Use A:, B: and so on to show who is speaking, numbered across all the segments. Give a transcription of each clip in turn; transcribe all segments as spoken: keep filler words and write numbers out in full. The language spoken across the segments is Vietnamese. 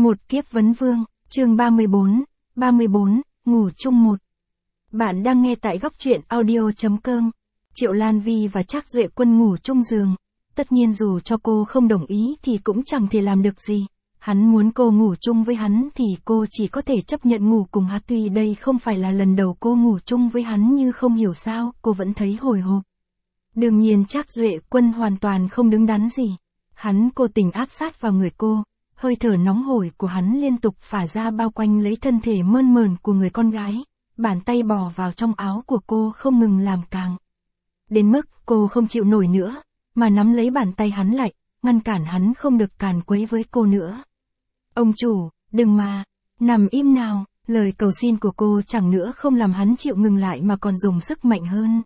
A: Một kiếp vấn vương, chương ba mươi bốn, ba mươi bốn, ngủ chung một. Bạn đang nghe tại góc truyện audio.com. Triệu Lan Vi và Trác Duệ Quân ngủ chung giường. Tất nhiên dù cho cô không đồng ý thì cũng chẳng thể làm được gì. Hắn muốn cô ngủ chung với hắn thì cô chỉ có thể chấp nhận ngủ cùng hắn. Tuy đây không phải là lần đầu cô ngủ chung với hắn, nhưng không hiểu sao cô vẫn thấy hồi hộp. Đương nhiên Trác Duệ Quân hoàn toàn không đứng đắn gì. Hắn cố tình áp sát vào người cô. Hơi thở nóng hổi của hắn liên tục phả ra bao quanh lấy thân thể mơn mởn của người con gái. Bàn tay bò vào trong áo của cô không ngừng làm càng. Đến mức cô không chịu nổi nữa, mà nắm lấy bàn tay hắn lại, ngăn cản hắn không được càn quấy với cô nữa. Ông chủ, đừng mà, nằm im nào, lời cầu xin của cô chẳng nữa không làm hắn chịu ngừng lại mà còn dùng sức mạnh hơn.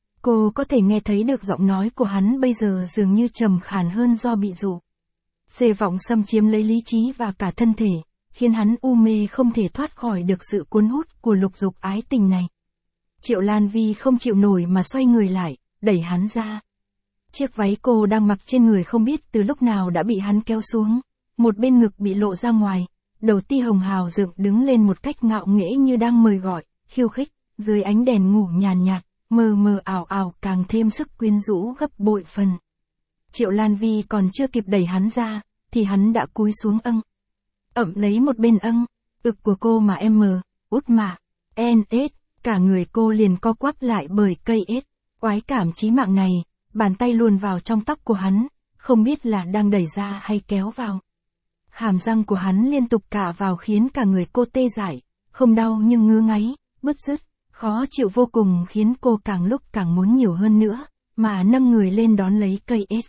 A: Cô có thể nghe thấy được giọng nói của hắn bây giờ dường như trầm khàn hơn do bị dụ. Xê vọng xâm chiếm lấy lý trí và cả thân thể, khiến hắn u mê không thể thoát khỏi được sự cuốn hút của lục dục ái tình này. Triệu Lan Vi không chịu nổi mà xoay người lại, đẩy hắn ra. Chiếc váy cô đang mặc trên người không biết từ lúc nào đã bị hắn kéo xuống, một bên ngực bị lộ ra ngoài, đầu ti hồng hào dựng đứng lên một cách ngạo nghễ như đang mời gọi, khiêu khích, dưới ánh đèn ngủ nhàn nhạt, mờ mờ ảo ảo càng thêm sức quyến rũ gấp bội phần. Triệu Lan Vi còn chưa kịp đẩy hắn ra, thì hắn đã cúi xuống âng. Ậm lấy một bên âng, ực của cô mà em mờ, út mà, en ết, cả người cô liền co quắp lại bởi cây ết. Oái cảm chí mạng này, bàn tay luồn vào trong tóc của hắn, không biết là đang đẩy ra hay kéo vào. Hàm răng của hắn liên tục cạ vào khiến cả người cô tê dại, không đau nhưng ngứa ngáy, bứt rứt, khó chịu vô cùng khiến cô càng lúc càng muốn nhiều hơn nữa, mà nâng người lên đón lấy cây ết.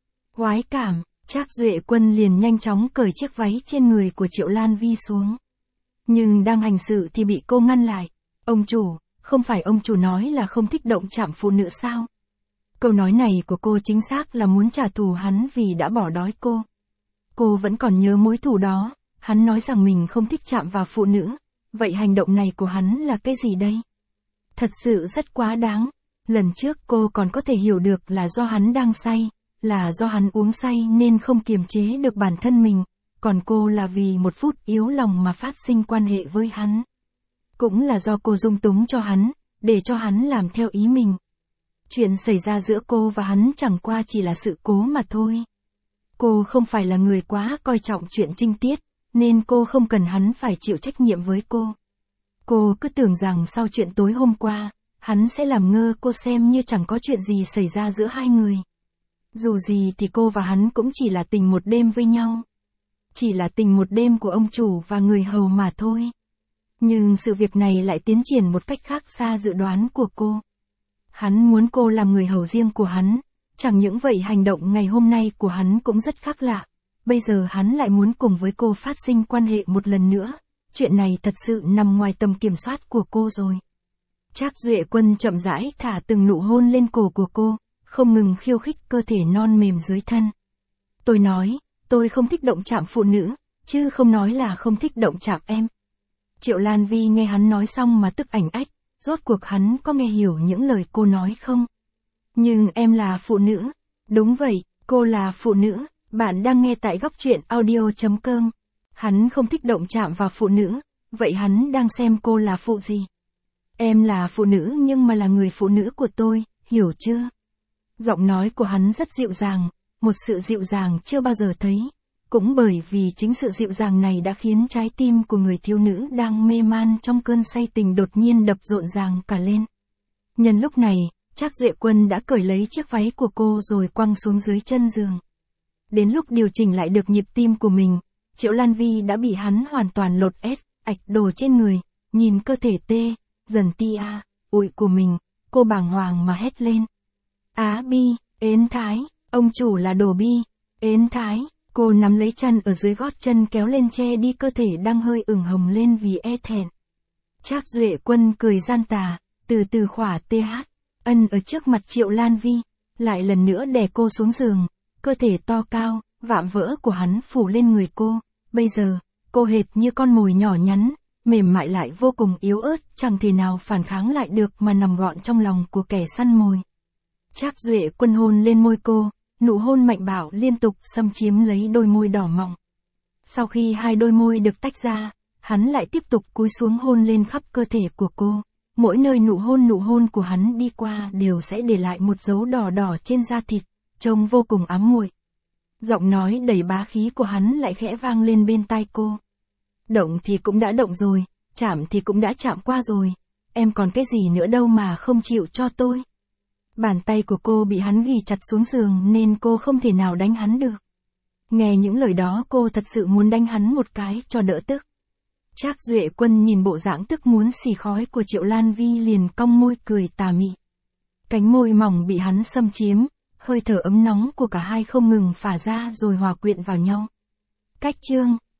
A: Oái cảm, Trác Duệ Quân liền nhanh chóng cởi chiếc váy trên người của Triệu Lan Vi xuống. Nhưng đang hành sự thì bị cô ngăn lại. Ông chủ, không phải ông chủ nói là không thích động chạm phụ nữ sao? Câu nói này của cô chính xác là muốn trả thù hắn vì đã bỏ đói cô. Cô vẫn còn nhớ mối thù đó, hắn nói rằng mình không thích chạm vào phụ nữ. Vậy hành động này của hắn là cái gì đây? Thật sự rất quá đáng. Lần trước cô còn có thể hiểu được là do hắn đang say. Là do hắn uống say nên không kiềm chế được bản thân mình, còn cô là vì một phút yếu lòng mà phát sinh quan hệ với hắn. Cũng là do cô dung túng cho hắn, để cho hắn làm theo ý mình. Chuyện xảy ra giữa cô và hắn chẳng qua chỉ là sự cố mà thôi. Cô không phải là người quá coi trọng chuyện trinh tiết, nên cô không cần hắn phải chịu trách nhiệm với cô. Cô cứ tưởng rằng sau chuyện tối hôm qua, hắn sẽ làm ngơ cô xem như chẳng có chuyện gì xảy ra giữa hai người. Dù gì thì cô và hắn cũng chỉ là tình một đêm với nhau. Chỉ là tình một đêm của ông chủ và người hầu mà thôi. Nhưng sự việc này lại tiến triển một cách khác xa dự đoán của cô. Hắn muốn cô làm người hầu riêng của hắn. Chẳng những vậy hành động ngày hôm nay của hắn cũng rất khác lạ. Bây giờ hắn lại muốn cùng với cô phát sinh quan hệ một lần nữa. Chuyện này thật sự nằm ngoài tầm kiểm soát của cô rồi. Trác Duệ Quân chậm rãi thả từng nụ hôn lên cổ của cô. Không ngừng khiêu khích cơ thể non mềm dưới thân. Tôi nói, tôi không thích động chạm phụ nữ, chứ không nói là không thích động chạm em. Triệu Lan Vi nghe hắn nói xong mà tức ảnh ách, rốt cuộc hắn có nghe hiểu những lời cô nói không? Nhưng em là phụ nữ. Đúng vậy, cô là phụ nữ, bạn đang nghe tại góc truyện audio.com. Hắn không thích động chạm vào phụ nữ, vậy hắn đang xem cô là phụ gì? Em là phụ nữ nhưng mà là người phụ nữ của tôi, hiểu chưa? Giọng nói của hắn rất dịu dàng, một sự dịu dàng chưa bao giờ thấy. Cũng bởi vì chính sự dịu dàng này đã khiến trái tim của người thiếu nữ đang mê man trong cơn say tình đột nhiên đập rộn ràng cả lên. Nhân lúc này, Trác Duệ Quân đã cởi lấy chiếc váy của cô rồi quăng xuống dưới chân giường. Đến lúc điều chỉnh lại được nhịp tim của mình, Triệu Lan Vi đã bị hắn hoàn toàn lột ét, ạch đồ trên người, nhìn cơ thể tê, dần tia, ụi của mình, cô bàng hoàng mà hét lên. Á bi, ến thái, ông chủ là đồ bi, ến thái, cô nắm lấy chân ở dưới gót chân kéo lên che đi cơ thể đang hơi ửng hồng lên vì e thẹn. Trác Duệ Quân cười gian tà, từ từ khỏa tê hát, ân ở trước mặt Triệu Lan Vi, lại lần nữa đè cô xuống giường, cơ thể to cao, vạm vỡ của hắn phủ lên người cô, bây giờ, cô hệt như con mồi nhỏ nhắn, mềm mại lại vô cùng yếu ớt, chẳng thể nào phản kháng lại được mà nằm gọn trong lòng của kẻ săn mồi. Trác Duệ Quân hôn lên môi cô, nụ hôn mạnh bạo liên tục xâm chiếm lấy đôi môi đỏ mọng. Sau khi hai đôi môi được tách ra, hắn lại tiếp tục cúi xuống hôn lên khắp cơ thể của cô. Mỗi nơi nụ hôn nụ hôn của hắn đi qua đều sẽ để lại một dấu đỏ đỏ trên da thịt, trông vô cùng ám muội. Giọng nói đầy bá khí của hắn lại khẽ vang lên bên tai cô. Động thì cũng đã động rồi, chạm thì cũng đã chạm qua rồi, em còn cái gì nữa đâu mà không chịu cho tôi. Bàn tay của cô bị hắn ghì chặt xuống giường nên cô không thể nào đánh hắn được. Nghe những lời đó cô thật sự muốn đánh hắn một cái cho đỡ tức. Trác Duệ Quân nhìn bộ dạng tức muốn xì khói của Triệu Lan Vi liền cong môi cười tà mị. Cánh môi mỏng bị hắn xâm chiếm, hơi thở ấm nóng của cả hai không ngừng phả ra rồi hòa quyện vào nhau. Cách chương